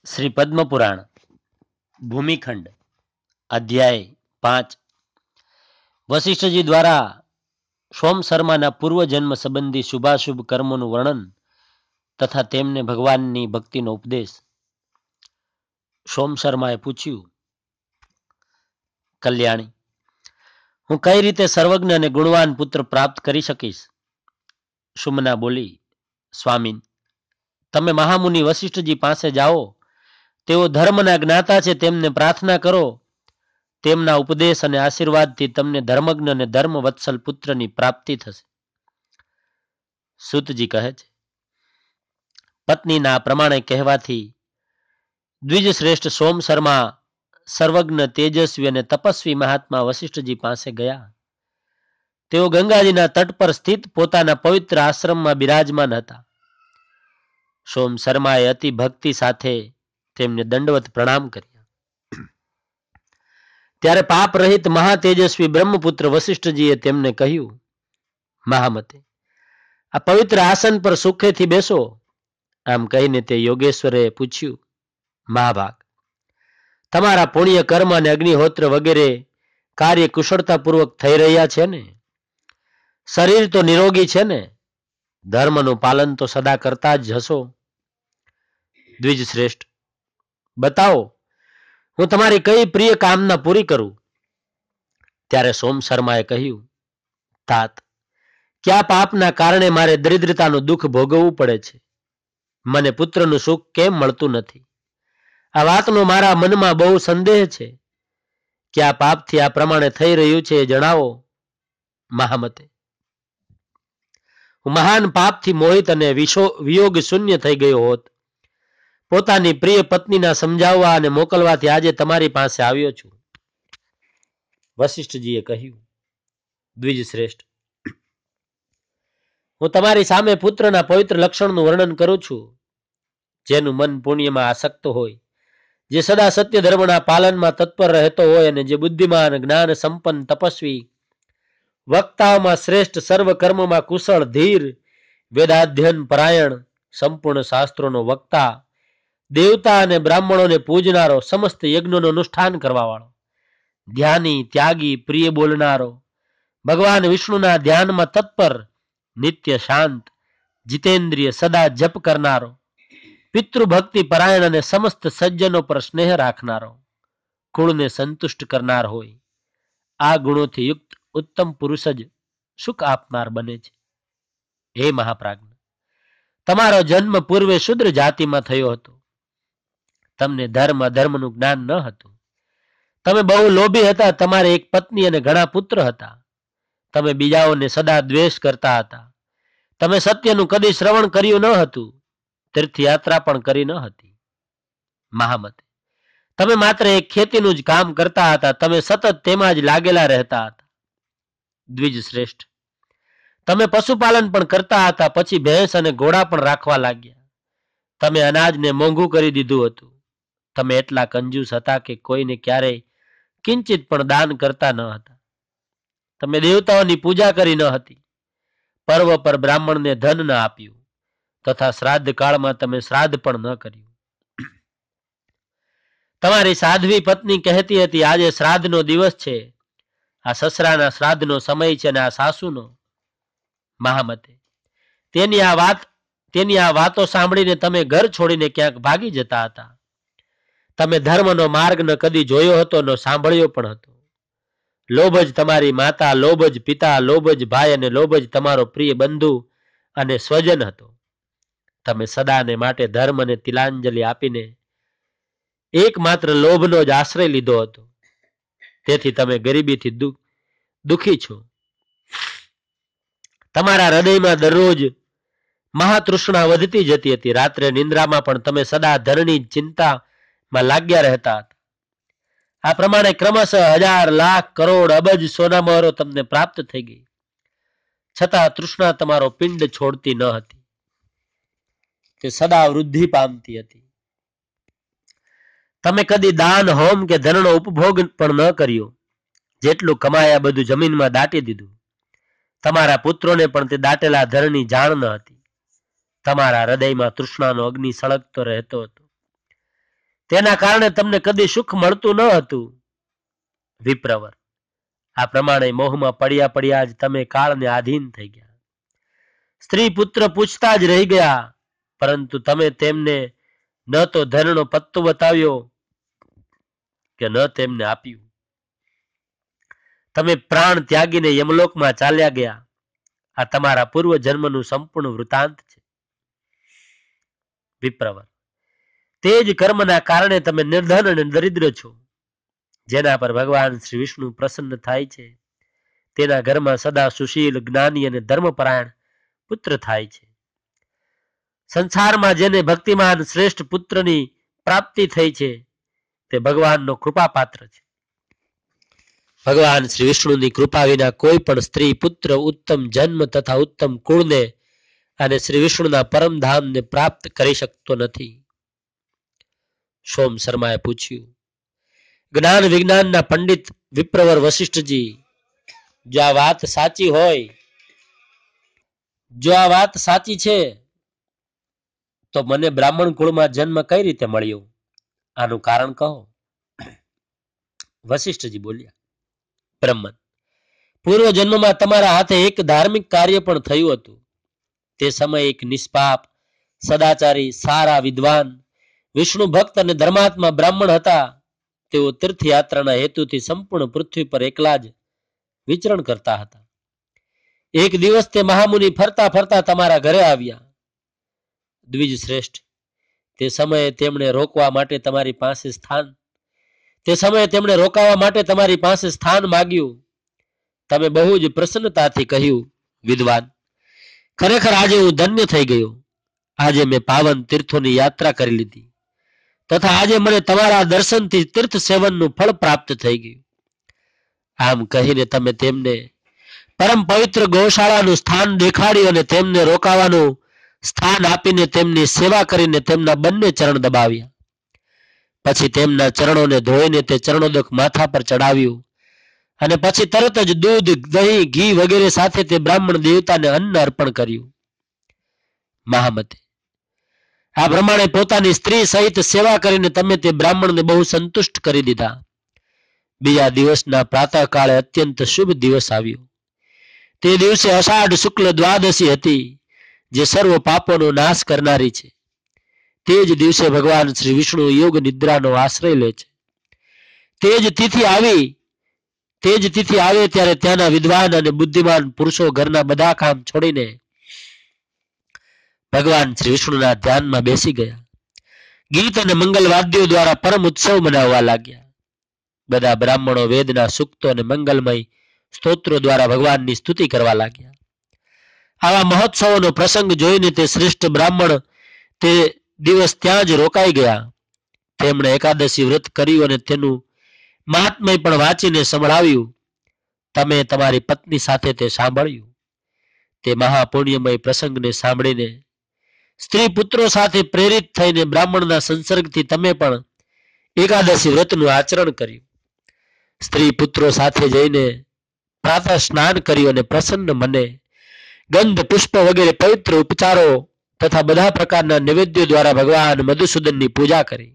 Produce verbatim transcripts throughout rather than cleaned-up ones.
શ્રી પદ્મપુરાણ ભૂમિખંડ અધ્યાય પાંચ. વશિષ્ઠજી દ્વારા સોમ શર્માના પૂર્વજન્મ સંબંધી શુભાશુભ કર્મોનું વર્ણન તથા તેમને ભગવાનની ભક્તિનો ઉપદેશ. સોમ શર્માએ પૂછ્યું, કલ્યાણી, હું કઈ રીતે સર્વજ્ઞ અને ગુણવાન પુત્ર પ્રાપ્ત કરી શકીશ? સુમના બોલી, સ્વામીન, તમે મહામુનિ વશિષ્ઠજી પાસે જાઓ. તેઓ ધર્મના જ્ઞાતા છે, તેમને પ્રાર્થના કરો. તેમના ઉપદેશ અને આશીર્વાદથી તમને ધર્મજ્ઞ અને ધર્મવત્સલ પુત્રની પ્રાપ્તિ થશે. સૂતજી કહે છે, પત્નીના પ્રમાણે કહેવાથી દ્વિજ શ્રેષ્ઠ સોમ શર્મા સર્વજ્ઞ, તેજસ્વી અને તપસ્વી મહાત્મા વશિષ્ઠજી પાસે ગયા. તેઓ ગંગાજીના તટ પર સ્થિત પોતાના પવિત્ર આશ્રમમાં બિરાજમાન હતા. સોમ શર્માએ અતિ ભક્તિ સાથે તેમને દંડવત પ્રણામ કર્યા. ત્યારે પાપ રહિત મહાતેજસ્વી બ્રહ્મપુત્ર વશિષ્ઠજીએ તેમને કહ્યું, મહામતે, આ પવિત્ર આસન પર સુખેથી બેસો. આમ કહીને તે યોગેશ્વરે પૂછ્યું, મહાભાગ, તમારા પુણ્ય કર્મ અને અગ્નિહોત્ર વગેરે કાર્ય કુશળતાપૂર્વક થઈ રહ્યા છે ને? શરીર તો નિરોગી છે ને? ધર્મનું પાલન તો સદા કરતા જ હશો? દ્વિજ શ્રેષ્ઠ, બતાવો, હું તમારી કઈ પ્રિય કામના પૂરી કરું? ત્યારે સોમ શર્માએ કહ્યું, તાત, ક્યાં પાપના કારણે મારે દરિદ્રતાનું દુઃખ ભોગવવું પડે છે? મને પુત્રનું સુખ કેમ મળતું નથી? આ વાતનો મારા મનમાં બહુ સંદેહ છે. ક્યાં પાપથી આ પ્રમાણે થઈ રહ્યું છે એ જણાવો. મહામતે, હું મહાન પાપથી મોહિત અને વિયોગ શૂન્ય થઈ ગયો હોત. પોતાની પ્રિય પત્નીના સમજાવવા અને મોકલવાથી આજે તમારી પાસે આવ્યો છું. વશિષ્ઠજીએ કહ્યું, દ્વિજ શ્રેષ્ઠ, હું તમારી સામે પુત્રના પવિત્ર લક્ષણનું વર્ણન કરું છું. જેનું મન પુણ્યમાં આસક્ત હોય, જે સદા સત્ય ધર્મના પાલનમાં તત્પર રહેતો હોય અને જે બુદ્ધિમાન, જ્ઞાન સંપન્ન, તપસ્વી, વક્તાઓમાં શ્રેષ્ઠ, સર્વ કર્મમાં કુશળ, ધીર, વેદાધ્યન પરાયણ, સંપૂર્ણ શાસ્ત્રોનો વક્તા, દેવતા અને બ્રાહ્મણોને પૂજનારો, સમસ્ત યજ્ઞોનું અનુષ્ઠાન કરવા વાળો, ધ્યાની, ત્યાગી, પ્રિય બોલનારો, ભગવાન વિષ્ણુના ધ્યાનમાં તત્પર, નિત્ય શાંત, જીતેન્દ્રિય, સદા જપ કરનારો, પિતૃભક્તિ પરાયણ અને સમસ્ત સજ્જનો પર સ્નેહ રાખનારો, કુળને સંતુષ્ટ કરનાર હોય, આ ગુણોથી યુક્ત ઉત્તમ પુરુષ જ સુખ આપનાર બને છે. હે મહાપ્રાજ્ઞ, તમારો જન્મ પૂર્વે શુદ્ર જાતિમાં થયો હતો. તમને ધર્મ અધર્મનું જ્ઞાન ન હતું. તમે બહુ લોભી હતા. તમારે એક પત્ની અને ઘણા પુત્ર હતા. તમે બીજાઓને સદા દ્વેષ કરતા હતા. તમે સત્યનું કદી શ્રવણ કર્યું ન હતું. તીર્થયાત્રા પણ કરી ન હતી. મહામતે, તમે માત્ર એક ખેતીનું જ કામ કરતા હતા. તમે સતત તેમાં જ લાગેલા રહેતા હતા. દ્વિજ શ્રેષ્ઠ, તમે પશુપાલન પણ કરતા હતા. પછી ભેંસ અને ઘોડા પણ રાખવા લાગ્યા. તમે અનાજને મોંઘું કરી દીધું હતું. તમે એટલા કંજૂસ હતા કે કોઈને ક્યારેય કિંચિત પણ દાન કરતા ન હતા. તમે દેવતાઓની પૂજા કરી ન હતી. પર્વ પર બ્રાહ્મણને ધન ન આપ્યું તથા શ્રાદ્ધ કાળમાં તમે શ્રાદ્ધ પણ ન કર્યું. તમારી સાધ્વી પત્ની કહેતી હતી, આજે શ્રાદ્ધનો દિવસ છે. આ સસરાના શ્રાદ્ધનો સમય છે અને આ સાસુનો. મહામતે, તેની આ વાત તેની આ વાતો સાંભળીને તમે ઘર છોડીને ક્યાંક ભાગી જતા હતા. તમે ધર્મનો માર્ગ ન કદી જોયો હતો, ન સાંભળ્યો પણ હતો. લોભ જ તમારી માતા, લોભ જ પિતા, લોભ જ ભાઈ અને લોભ જ તમારો પ્રિય બંધુ અને સ્વજન હતો. તમે સદાને માટે ધર્મ અને તિલાંજલિ આપીને એકમાત્ર લોભનો જ આશ્રય લીધો હતો. તેથી તમે ગરીબીથી દુઃખ દુઃખી છો. તમારા હૃદયમાં દરરોજ મહાતૃષ્ણા વધતી જતી હતી. રાત્રે નિંદ્રામાં પણ તમે સદા ધનની ચિંતામાં લાગ્યા રહેતા હતા. આ પ્રમાણે ક્રમશઃ હજાર, લાખ, કરોડ, અબજ સોનામહોરો તમને પ્રાપ્ત થઈ ગઈ. છતાં તૃષ્ણા તમારો પિંડ છોડતી ન હતી. તે સદા વૃદ્ધિ પામતી હતી. તમે કદી દાન, હોમ કે ધનનો ઉપભોગ પણ ન કર્યો. જેટલું કમાયા બધું જમીનમાં દાટી દીધું. તમારા પુત્રોને પણ તે દાટેલા ધનની જાણ ન હતી. તમારા હૃદયમાં તૃષ્ણાનો અગ્નિ સળગતો રહેતો હતો. તેના કારણે તમને કદી સુખ મળતું ન હતું. વિપ્રવર, આ પ્રમાણે મોહમાં પડ્યા પડ્યા જ તમે કાળને આધીન થઈ ગયા. સ્ત્રી પુત્ર પૂછતા જ રહી ગયા, પરંતુ તમે તેમને ન તો ધનનો પત્તો બતાવ્યો કે ન તેમને આપ્યું. તમે પ્રાણ ત્યાગીને યમલોકમાં ચાલ્યા ગયા. આ તમારા પૂર્વ જન્મનું સંપૂર્ણ વૃતાંત છે. વિપ્રવર, તે જ કર્મના કારણે તમે નિર્ધન અને દરિદ્ર છો. જેના પર ભગવાન શ્રી વિષ્ણુ પ્રસન્ન થાય છે તેના ઘરમાં સદા સુશીલ, જ્ઞાની અને ધર્મપરાયણ પુત્ર થાય છે. સંસારમાં જેને ભક્તિમાન શ્રેષ્ઠ પુત્રની પ્રાપ્તિ થઈ છે તે ભગવાનનો કૃપાપાત્ર છે. ભગવાન શ્રી વિષ્ણુની કૃપા વિના કોઈ પણ સ્ત્રી પુત્ર ઉત્તમ જન્મ તથા ઉત્તમ કુળને અને શ્રી વિષ્ણુના પરમધામને પ્રાપ્ત કરી શકતો નથી. સોમ શર્માએ પૂછ્યું, જ્ઞાન વિજ્ઞાનના પંડિત વિપ્રવર વશિષ્ઠજી, જો આ વાત સાચી હોય જો આ વાત સાચી છે તો મને બ્રાહ્મણ કુળમાં જન્મ કઈ રીતે મળ્યો? આનું કારણ કહો. વશિષ્ઠજી બોલ્યા, બ્રહ્મન, પૂર્વ જન્મમાં તમારા હાથે એક ધાર્મિક કાર્ય પણ થયું હતું. તે સમયે એક નિષ્પાપ, સદાચારી, સારા વિદ્વાન, વિષ્ણુ ભક્ત અને ધર્માત્મા બ્રાહ્મણ હતા. તેઓ તીર્થયાત્રાના હેતુથી સંપૂર્ણ પૃથ્વી પર એકલા જ વિચરણ કરતા હતા. એક દિવસ તે મહામુનિ ફરતા ફરતા તમારા ઘરે આવ્યા. દ્વિજ શ્રેષ્ઠ, તે સમયે તેમણે રોકવા માટે તમારી પાસે સ્થાન તે સમયે તેમણે રોકાવા માટે તમારી પાસે સ્થાન માગ્યું. તમે બહુ જ પ્રસન્નતાથી કહ્યું, વિદ્વાન, ખરેખર આજે હું ધન્ય થઈ ગયો. આજે મેં પાવન તીર્થોની યાત્રા કરી લીધી તથા આજે મને તમારા દર્શનથી તીર્થ સેવનનું ફળ પ્રાપ્ત થઈ ગયું. આમ કહીને તમે તેમને પરમ પવિત્ર ગૌશાળાનું સ્થાન દેખાડ્યું અને તેમને રોકાવાનું સ્થાન આપીને તેમની સેવા કરીને તેમના બંને ચરણ દબાવ્યા. પછી તેમના ચરણોને ધોઈને તે ચરણોદક માથા પર ચડાવ્યું અને પછી તરત જ દૂધ, દહીં, ઘી વગેરે સાથે તે બ્રાહ્મણ દેવતાને અન્ન અર્પણ કર્યું. મહામતે, આ પ્રમાણે પોતાની સ્ત્રી સહિત સેવા કરીને તમે તે બ્રાહ્મણને બહુ સંતુષ્ટ કરી દીધા. બીજા દિવસના પ્રાતઃકાળે અત્યંત શુભ દિવસ આવ્યો. તે દિવસે અષાઢ શુક્લ દ્વાદશી હતી, જે સર્વ પાપોનો નાશ કરનારી છે. તે જ દિવસે ભગવાન શ્રી વિષ્ણુ યોગ નિદ્રાનો આશ્રય લે છે. તે જ તિથિ આવી તે જ તિથિ આવે ત્યારે ત્યાંના વિદ્વાન અને બુદ્ધિમાન પુરુષો ઘરના બધા કામ છોડીને ભગવાન શ્રી વિષ્ણુના ધ્યાનમાં બેસી ગયા. ગીત અને મંગલ વાદ્યો દ્વારા પરમ ઉત્સવ મનાવવા લાગ્યા. બધા બ્રાહ્મણો વેદના સૂક્તો અને મંગલમય સ્તોત્રો દ્વારા ભગવાનની સ્તુતિ કરવા લાગ્યા. આવા મહોત્સવોનો પ્રસંગ જોઈને તે શ્રેષ્ઠ બ્રાહ્મણ તે દિવસ ત્યાં જ રોકાઈ ગયા. તેમણે એકાદશી વ્રત કર્યું અને તેનું મહાત્મય પણ વાંચીને સંભળાવ્યું. તમે તમારી પત્ની સાથે તે સાંભળ્યું. તે મહાપુણ્યમય પ્રસંગને સાંભળીને સ્ત્રી પુત્રો સાથે પ્રેરિત થઈને બ્રાહ્મણના સંસર્ગથી તમે પણ એકાદશી વ્રતનું આચરણ કર્યું. સ્ત્રી પુત્રો સાથે જઈને પ્રાતઃ સ્નાન કર્યું અને પ્રસન્ન મને ગંધ, પુષ્પ વગેરે પવિત્ર ઉપચારો તથા બધા પ્રકારના નૈવેદ્યો દ્વારા ભગવાન મધુસૂદનની પૂજા કરી.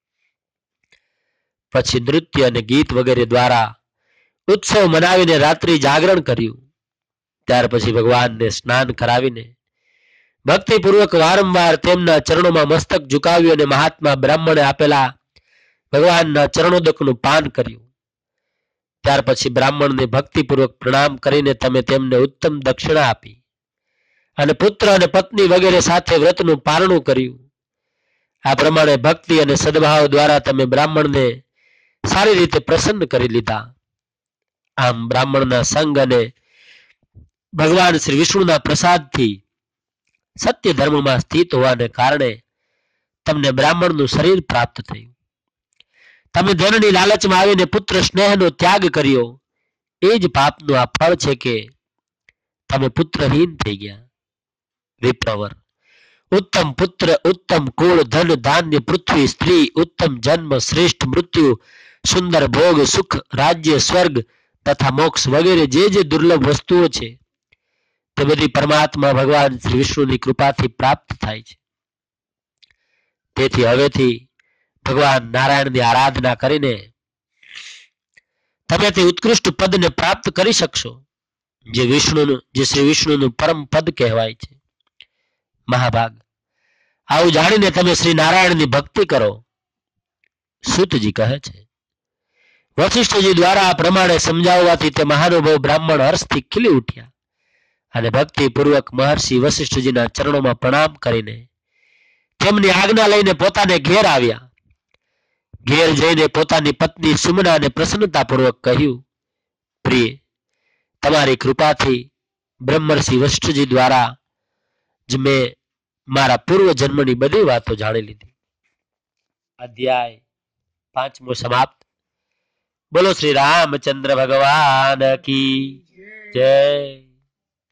પછી નૃત્ય અને ગીત વગેરે દ્વારા ઉત્સવ મનાવીને રાત્રિ જાગરણ કર્યું. ત્યાર પછી ભગવાનને સ્નાન કરાવીને ભક્તિપૂર્વક વારંવાર તેમના ચરણોમાં મસ્તક ઝુકાવ્યું અને મહાત્મા બ્રાહ્મણે આપેલા ભગવાનના ચરણોદકનું પાન કર્યું. ત્યાર પછી બ્રાહ્મણને ભક્તિપૂર્વક પ્રણામ કરીને તમે તેમને ઉત્તમ દક્ષિણા આપી અને પુત્ર અને પત્ની વગેરે સાથે વ્રતનું પારણું કર્યું. આ પ્રમાણે ભક્તિ અને સદભાવ દ્વારા તમે બ્રાહ્મણને સારી રીતે પ્રસન્ન કરી લીધા. આમ બ્રાહ્મણના સંગ અને ભગવાન શ્રી વિષ્ણુના પ્રસાદથી સત્ય ધર્મમાં સ્થિત હોવાને કારણે તમને બ્રાહ્મણનું શરીર પ્રાપ્ત થયું. તમે ધનની લાલચમાં આવીને પુત્ર સ્નેહનો ત્યાગ કર્યો. એ જ પાપનું આ ફળ છે કે તમે પુત્રહીન થઈ ગયા. વિપ્રવર, ઉત્તમ પુત્ર, ઉત્તમ કુળ, ધન, ધાન્ય, પૃથ્વી, સ્ત્રી, ઉત્તમ જન્મ, શ્રેષ્ઠ મૃત્યુ, સુંદર ભોગ, સુખ, રાજ્ય, સ્વર્ગ તથા મોક્ષ વગેરે જે જે દુર્લભ વસ્તુઓ છે તે બધી પરમાત્મા ભગવાન શ્રી વિષ્ણુની કૃપાથી પ્રાપ્ત થાય છે. તેથી હવેથી ભગવાન નારાયણની આરાધના કરીને તમે તે ઉત્કૃષ્ટ પદને પ્રાપ્ત કરી શકશો, જે વિષ્ણુનું જે શ્રી વિષ્ણુનું પરમ પદ કહેવાય છે. મહાભાગ, આવું જાણીને તમે શ્રી નારાયણની ભક્તિ કરો. સૂતજી કહે છે, વશિષ્ઠજી દ્વારા આ પ્રમાણે સમજાવવાથી તે મહાનુભાવ બ્રાહ્મણ હર્ષથી ખીલી ઉઠ્યા અને ભક્તિપૂર્વક મહર્ષિ વશિષ્ઠજીના ચરણોમાં પ્રણામ કરીને તેમની આજ્ઞા લઈને પોતાને ઘેર આવ્યા. ઘેર જઈને પોતાની પત્ની સુમનાને પ્રસન્નતાપૂર્વક કહ્યું, પ્રિય, તમારી કૃપાથી બ્રહ્મર્ષિ વશિષ્ઠજી દ્વારા જ મેં મારા પૂર્વ જન્મની બધી વાતો જાણી લીધી. અધ્યાય પાંચમો સમાપ્ત. બોલો શ્રી રામચંદ્ર ભગવાન કી જય.